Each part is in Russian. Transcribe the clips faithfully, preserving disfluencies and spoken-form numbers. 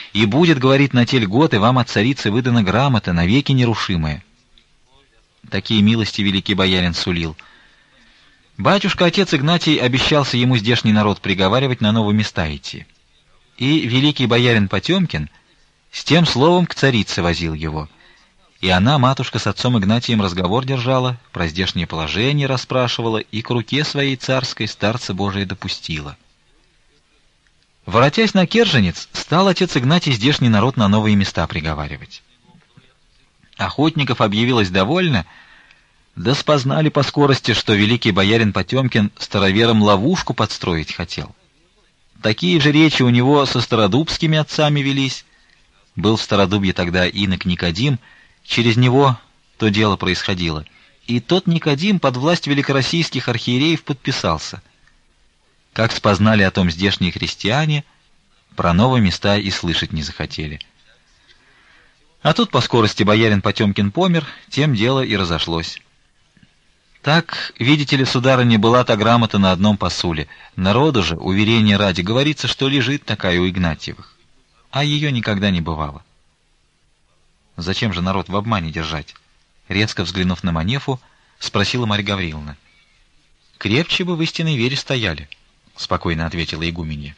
и будет, говорит, на те льготы вам от царицы выдана грамота, навеки нерушимая. Такие милости великий боярин сулил. Батюшка, отец Игнатий, обещался ему здешний народ приговаривать, на новые места идти. И великий боярин Потемкин с тем словом к царице возил его. И она, матушка, с отцом Игнатием разговор держала, про здешнее положение расспрашивала и к руке своей царской старца Божия допустила. Воротясь на Керженец, стал отец Игнатий здешний народ на новые места приговаривать. Охотников объявилось довольно, да спознали по скорости, что великий боярин Потемкин староверам ловушку подстроить хотел. Такие же речи у него со стародубскими отцами велись. Был в Стародубье тогда инок Никодим, через него то дело происходило. И тот Никодим под власть великороссийских архиереев подписался. Как спознали о том здешние христиане, про новые места и слышать не захотели. А тут по скорости боярин Потемкин помер, тем дело и разошлось. Так, видите ли, сударыня, была та грамота на одном посуле. Народу же, уверения ради, говорится, что лежит такая у Игнатьевых. А ее никогда не бывало. Зачем же народ в обмане держать? Резко взглянув на Манефу, спросила Марья Гавриловна. Крепче бы в истинной вере стояли, спокойно ответила игуменья.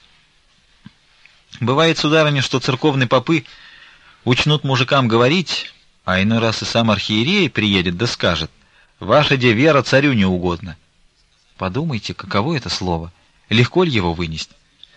Бывает, сударыня, что церковные попы учнут мужикам говорить, а иной раз и сам архиерей приедет да скажет: «Ваша де вера царю не угодна». Подумайте, каково это слово, легко ли его вынести?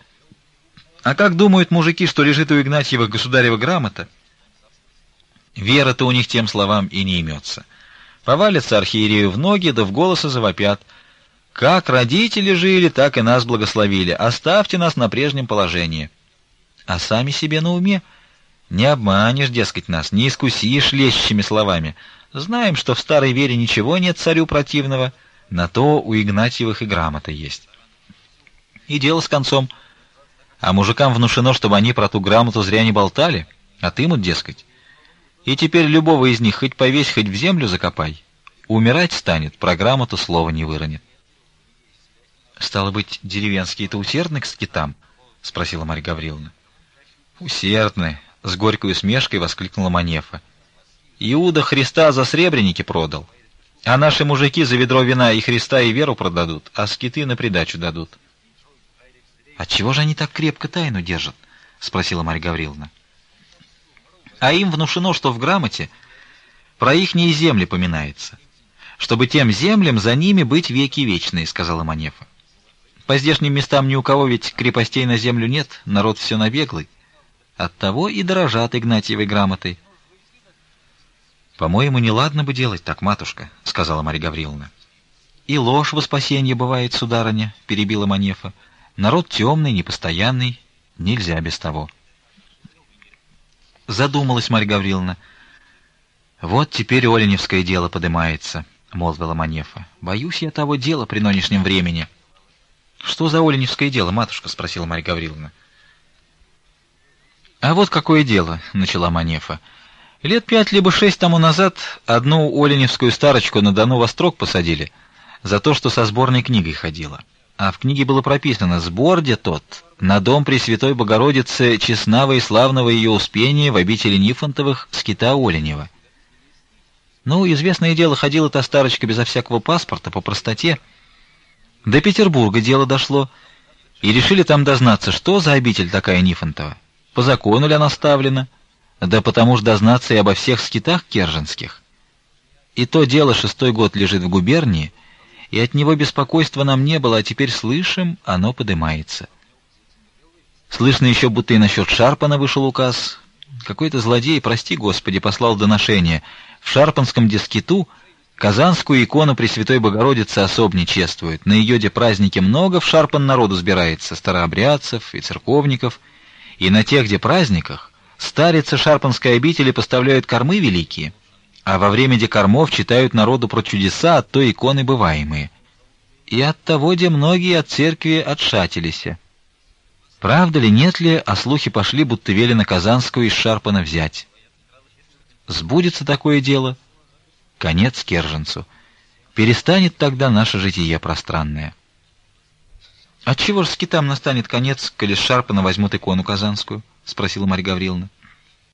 А как думают мужики, что лежит у Игнатьева государева грамота? Вера-то у них тем словам и не имется. Повалятся архиерею в ноги, да в голоса завопят: «Как родители жили, так и нас благословили, оставьте нас на прежнем положении». А сами себе на уме: не обманешь, дескать, нас, не искусишь лещими словами. Знаем, что в старой вере ничего нет царю противного, на то у Игнатьевых и грамота есть. И дело с концом. А мужикам внушено, чтобы они про ту грамоту зря не болтали, а тымут, дескать. И теперь любого из них хоть повесь, хоть в землю закопай, умирать станет, про грамоту слова не выронит. Стало быть, деревенские-то усердны к скитам? Спросила Марья Гавриловна. Усердны, с горькой усмешкой воскликнула Манефа. Иуда Христа за сребреники продал, а наши мужики за ведро вина и Христа, и веру продадут, а скиты на придачу дадут. Отчего же они так крепко тайну держат? Спросила Марья Гавриловна. А им внушено, что в грамоте про ихние земли поминается, чтобы тем землям за ними быть веки вечные, сказала Манефа. По здешним местам ни у кого ведь крепостей на землю нет, народ все набеглый. Оттого и дорожат Игнатьевой грамотой. По-моему, неладно бы делать так, матушка, сказала Марья Гавриловна. И ложь во спасенье бывает, сударыня, перебила Манефа. Народ темный, непостоянный, нельзя без того. Задумалась Марья Гавриловна. Вот теперь оленевское дело подымается, молвила Манефа. Боюсь я того дела при нынешнем времени. Что за оленевское дело, матушка, спросила Марья Гавриловна. А вот какое дело, начала Манефа. Лет пять либо шесть тому назад одну оленевскую старочку на Дону во строк посадили за то, что со сборной книгой ходила. А в книге было прописано: сбор де тот на дом Пресвятой Богородицы честного и славного ее успения в обители Нифонтовых скита Оленева. Ну, известное дело, ходила та старочка безо всякого паспорта, по простоте. До Петербурга дело дошло, и решили там дознаться, что за обитель такая Нифонтова, по закону ли она ставлена, да потому ж дознаться и обо всех скитах керженских. И то дело шестой год лежит в губернии, и от него беспокойства нам не было, а теперь слышим, оно подымается. Слышно еще, будто и насчет Шарпана вышел указ. Какой-то злодей, прости Господи, послал доношение: в Шарпанском дескиту казанскую икону Пресвятой Богородицы особне чествуют. На ее де празднике много в Шарпан народу сбирается, старообрядцев и церковников, и на тех де праздниках старицы Шарпанской обители поставляют кормы великие, а во время де кормов читают народу про чудеса от той иконы бываемые. И от того де многие от церкви отшатились. Правда ли, нет ли, а слухи пошли, будто велено Казанскую из Шарпана взять. Сбудется такое дело, конец Керженцу. Перестанет тогда наше житие пространное. Отчего ж скитам настанет конец, коли с Шарпана возьмут икону казанскую? — спросила Марья Гавриловна.